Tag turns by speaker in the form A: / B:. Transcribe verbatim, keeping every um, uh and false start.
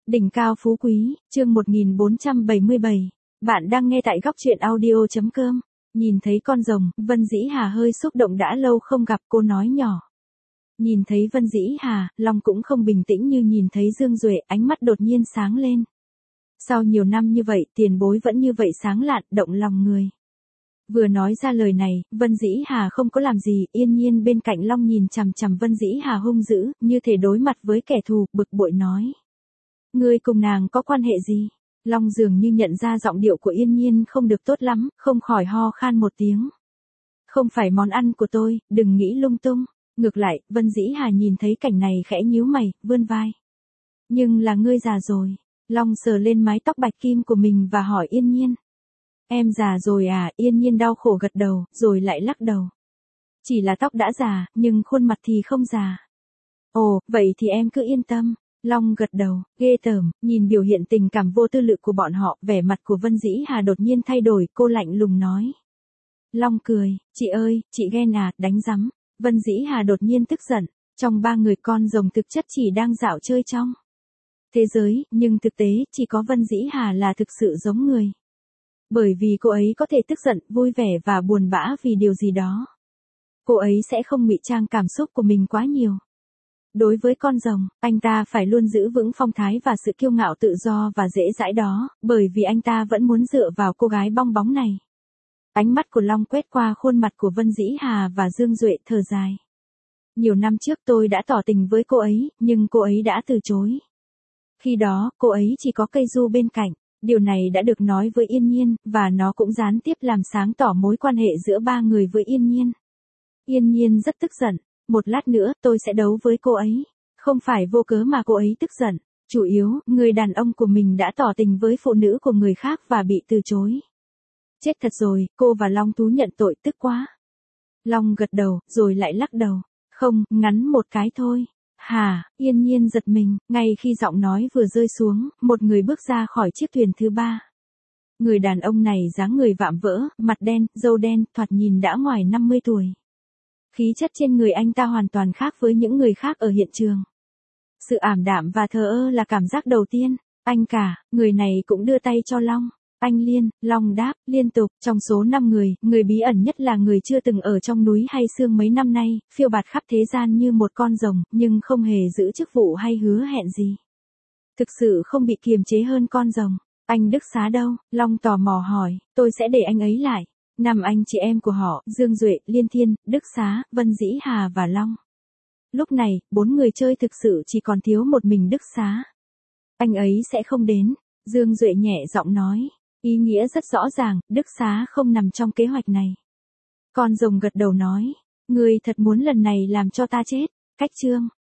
A: Đỉnh cao phú quý, chương một nghìn bốn trăm bảy mươi bảy. Bạn đang nghe tại góc truyện audio chấm com. Nhìn thấy con rồng, Vân Dĩ Hà hơi xúc động, đã lâu không gặp, cô nói nhỏ. Nhìn thấy Vân Dĩ Hà, Long cũng không bình tĩnh như nhìn thấy Dương Duệ, ánh mắt đột nhiên sáng lên. Sau nhiều năm như vậy, tiền bối vẫn như vậy sáng lạn, động lòng người. Vừa nói ra lời này, Vân Dĩ Hà không có làm gì, yên nhiên bên cạnh Long nhìn chằm chằm Vân Dĩ Hà hung dữ, như thể đối mặt với kẻ thù, bực bội nói. Ngươi cùng nàng có quan hệ gì? Long dường như nhận ra giọng điệu của Yên Nhiên không được tốt lắm, không khỏi ho khan một tiếng. Không phải món ăn của tôi, đừng nghĩ lung tung. Ngược lại, Vân Dĩ Hà nhìn thấy cảnh này khẽ nhíu mày, vươn vai. Nhưng là ngươi già rồi. Long sờ lên mái tóc bạch kim của mình và hỏi Yên Nhiên. Em già rồi à? Yên Nhiên đau khổ gật đầu, rồi lại lắc đầu. Chỉ là tóc đã già, nhưng khuôn mặt thì không già. Ồ, vậy thì em cứ yên tâm. Long gật đầu, ghê tởm, nhìn biểu hiện tình cảm vô tư lự của bọn họ, vẻ mặt của Vân Dĩ Hà đột nhiên thay đổi, cô lạnh lùng nói. Long cười, chị ơi, chị ghen à, đánh rắm. Vân Dĩ Hà đột nhiên tức giận, trong ba người con rồng thực chất chỉ đang dạo chơi trong thế giới, nhưng thực tế, chỉ có Vân Dĩ Hà là thực sự giống người. Bởi vì cô ấy có thể tức giận, vui vẻ và buồn bã vì điều gì đó. Cô ấy sẽ không ngụy trang cảm xúc của mình quá nhiều. Đối với con rồng, anh ta phải luôn giữ vững phong thái và sự kiêu ngạo tự do và dễ dãi đó, bởi vì anh ta vẫn muốn dựa vào cô gái bong bóng này. Ánh mắt của Long quét qua khuôn mặt của Vân Dĩ Hà và Dương Duệ, thở dài. Nhiều năm trước tôi đã tỏ tình với cô ấy, nhưng cô ấy đã từ chối. Khi đó, cô ấy chỉ có cây du bên cạnh. Điều này đã được nói với Yên Nhiên, và nó cũng gián tiếp làm sáng tỏ mối quan hệ giữa ba người với Yên Nhiên. Yên Nhiên rất tức giận. Một lát nữa, tôi sẽ đấu với cô ấy. Không phải vô cớ mà cô ấy tức giận. Chủ yếu, người đàn ông của mình đã tỏ tình với phụ nữ của người khác và bị từ chối. Chết thật rồi, cô và Long thú nhận tội, tức quá. Long gật đầu, rồi lại lắc đầu. Không, ngắn một cái thôi. Hà, Yên Nhiên giật mình, ngay khi giọng nói vừa rơi xuống, một người bước ra khỏi chiếc thuyền thứ ba. Người đàn ông này dáng người vạm vỡ, mặt đen, râu đen, thoạt nhìn đã ngoài năm mươi tuổi. Khí chất trên người anh ta hoàn toàn khác với những người khác ở hiện trường. Sự ảm đạm và thờ ơ là cảm giác đầu tiên. Anh cả, người này cũng đưa tay cho Long. Anh Liên, Long đáp, liên tục, trong số năm người, người bí ẩn nhất là người chưa từng ở trong núi hay sương mấy năm nay, phiêu bạt khắp thế gian như một con rồng, nhưng không hề giữ chức vụ hay hứa hẹn gì. Thực sự không bị kiềm chế hơn con rồng. Anh Đức Xá đâu? Long tò mò hỏi, tôi sẽ để anh ấy lại. Năm anh chị em của họ, Dương Duệ, Liên Thiên, Đức Xá, Vân Dĩ Hà và Long. Lúc này, bốn người chơi thực sự chỉ còn thiếu một mình Đức Xá. Anh ấy sẽ không đến. Dương Duệ nhẹ giọng nói. Ý nghĩa rất rõ ràng, Đức Xá không nằm trong kế hoạch này. Con rồng gật đầu nói. Ngươi thật muốn lần này làm cho ta chết. Cách chương.